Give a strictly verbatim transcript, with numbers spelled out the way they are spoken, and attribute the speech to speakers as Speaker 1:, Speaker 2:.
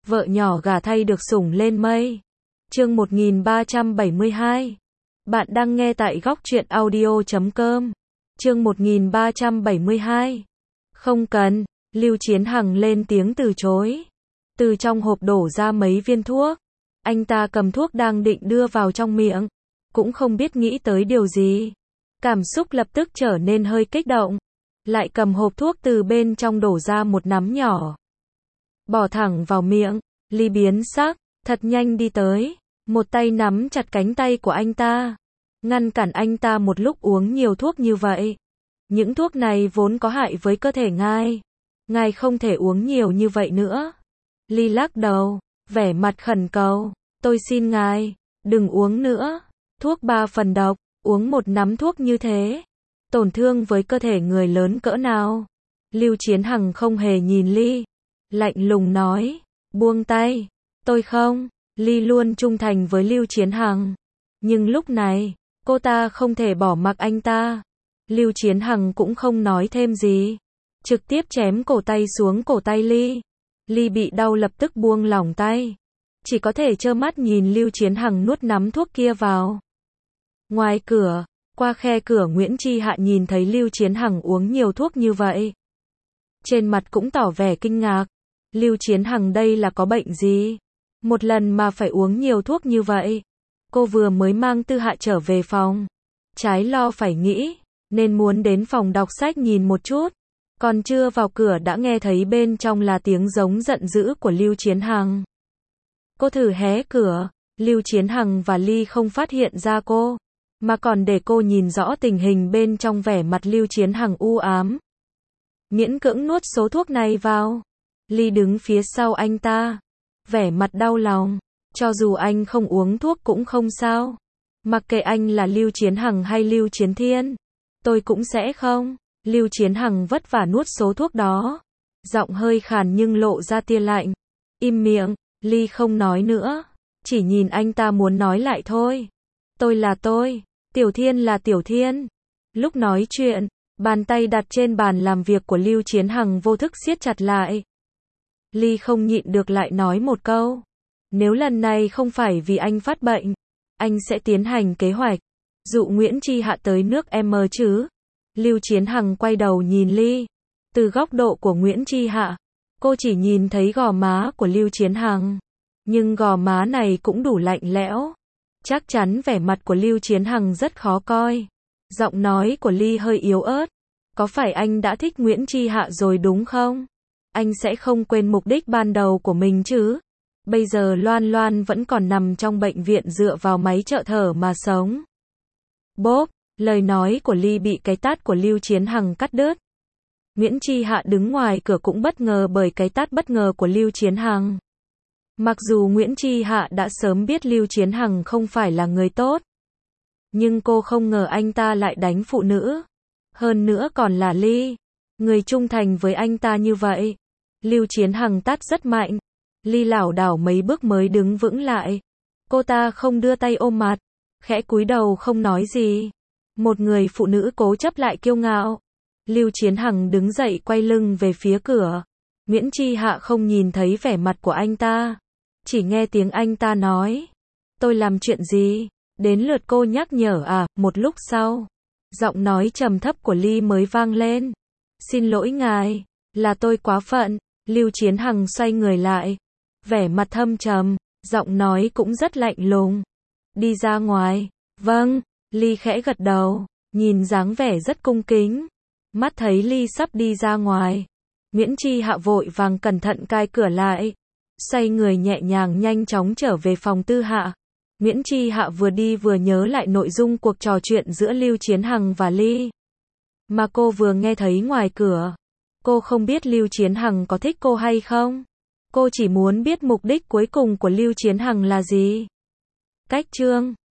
Speaker 1: vợ nhỏ gả thay được sủng lên mây. Chương một nghìn ba trăm bảy mươi hai. Bạn đang nghe tại góc truyện audio chấm com. Chương một nghìn ba trăm bảy mươi hai. Không cần, Lưu Chiến Hằng lên tiếng từ chối. Từ trong hộp đổ ra mấy viên thuốc. Anh ta cầm thuốc đang định đưa vào trong miệng. Cũng không biết nghĩ tới điều gì. Cảm xúc lập tức trở nên hơi kích động. Lại cầm hộp thuốc từ bên trong đổ ra một nắm nhỏ. Bỏ thẳng vào miệng. Ly biến sắc, thật nhanh đi tới. Một tay nắm chặt cánh tay của anh ta. Ngăn cản anh ta một lúc uống nhiều thuốc như vậy. Những thuốc này vốn có hại với cơ thể ngài. Ngài không thể uống nhiều như vậy nữa. Ly lắc đầu, vẻ mặt khẩn cầu. Tôi xin ngài, đừng uống nữa. Thuốc ba phần độc, uống một nắm thuốc như thế. Tổn thương với cơ thể người lớn cỡ nào? Lưu Chiến Hằng không hề nhìn Ly. Lạnh lùng nói, buông tay. Tôi không. Ly luôn trung thành với Lưu Chiến Hằng. Nhưng lúc này, cô ta không thể bỏ mặc anh ta. Lưu Chiến Hằng cũng không nói thêm gì. Trực tiếp chém cổ tay xuống cổ tay Ly. Ly bị đau lập tức buông lỏng tay. Chỉ có thể trơ mắt nhìn Lưu Chiến Hằng nuốt nắm thuốc kia vào. Ngoài cửa, qua khe cửa Nguyễn Chi Hạ nhìn thấy Lưu Chiến Hằng uống nhiều thuốc như vậy. Trên mặt cũng tỏ vẻ kinh ngạc. Lưu Chiến Hằng đây là có bệnh gì? Một lần mà phải uống nhiều thuốc như vậy. Cô vừa mới mang Tư Hạ trở về phòng. Trái lo phải nghĩ, nên muốn đến phòng đọc sách nhìn một chút. Còn chưa vào cửa đã nghe thấy bên trong là tiếng giống giận dữ của Lưu Chiến Hằng. Cô thử hé cửa, Lưu Chiến Hằng và Ly không phát hiện ra cô, mà còn để cô nhìn rõ tình hình bên trong. Vẻ mặt Lưu Chiến Hằng u ám. Miễn cưỡng nuốt số thuốc này vào. Ly đứng phía sau anh ta. Vẻ mặt đau lòng. Cho dù anh không uống thuốc cũng không sao. Mặc kệ anh là Lưu Chiến Hằng hay Lưu Chiến Thiên. Tôi cũng sẽ không. Lưu Chiến Hằng vất vả nuốt số thuốc đó. Giọng hơi khàn nhưng lộ ra tia lạnh. Im miệng. Ly không nói nữa. Chỉ nhìn anh ta muốn nói lại thôi. Tôi là tôi. Tiểu Thiên là Tiểu Thiên. Lúc nói chuyện, bàn tay đặt trên bàn làm việc của Lưu Chiến Hằng vô thức siết chặt lại. Ly không nhịn được lại nói một câu. Nếu lần này không phải vì anh phát bệnh, anh sẽ tiến hành kế hoạch dụ Nguyễn Chi Hạ tới nước M chứ. Lưu Chiến Hằng quay đầu nhìn Ly. Từ góc độ của Nguyễn Chi Hạ, cô chỉ nhìn thấy gò má của Lưu Chiến Hằng. Nhưng gò má này cũng đủ lạnh lẽo. Chắc chắn vẻ mặt của Lưu Chiến Hằng rất khó coi. Giọng nói của Ly hơi yếu ớt. Có phải anh đã thích Nguyễn Chi Hạ rồi đúng không? Anh sẽ không quên mục đích ban đầu của mình chứ? Bây giờ Loan Loan vẫn còn nằm trong bệnh viện dựa vào máy trợ thở mà sống. Bốp, lời nói của Ly bị cái tát của Lưu Chiến Hằng cắt đứt. Nguyễn Chi Hạ đứng ngoài cửa cũng bất ngờ bởi cái tát bất ngờ của Lưu Chiến Hằng. Mặc dù Nguyễn Chi Hạ đã sớm biết Lưu Chiến Hằng không phải là người tốt. Nhưng cô không ngờ anh ta lại đánh phụ nữ. Hơn nữa còn là Ly. Người trung thành với anh ta như vậy. Lưu Chiến Hằng tát rất mạnh. Ly lảo đảo mấy bước mới đứng vững lại. Cô ta không đưa tay ôm mặt. Khẽ cúi đầu không nói gì. Một người phụ nữ cố chấp lại kiêu ngạo. Lưu Chiến Hằng đứng dậy quay lưng về phía cửa. Nguyễn Chi Hạ không nhìn thấy vẻ mặt của anh ta. Chỉ nghe tiếng anh ta nói. Tôi làm chuyện gì? Đến lượt cô nhắc nhở à? Một lúc sau, giọng nói trầm thấp của Ly mới vang lên. Xin lỗi ngài, là tôi quá phận. Lưu Chiến Hằng xoay người lại. Vẻ mặt thâm trầm, giọng nói cũng rất lạnh lùng. Đi ra ngoài. Vâng, Ly khẽ gật đầu, nhìn dáng vẻ rất cung kính. Mắt thấy Ly sắp đi ra ngoài. Nguyễn Chi Hạ vội vàng cẩn thận cai cửa lại. Xoay người nhẹ nhàng nhanh chóng trở về phòng Tư Hạ. Nguyễn Chi Hạ vừa đi vừa nhớ lại nội dung cuộc trò chuyện giữa Lưu Chiến Hằng và Ly. Mà cô vừa nghe thấy ngoài cửa. Cô không biết Lưu Chiến Hằng có thích cô hay không. Cô chỉ muốn biết mục đích cuối cùng của Lưu Chiến Hằng là gì. Cách chương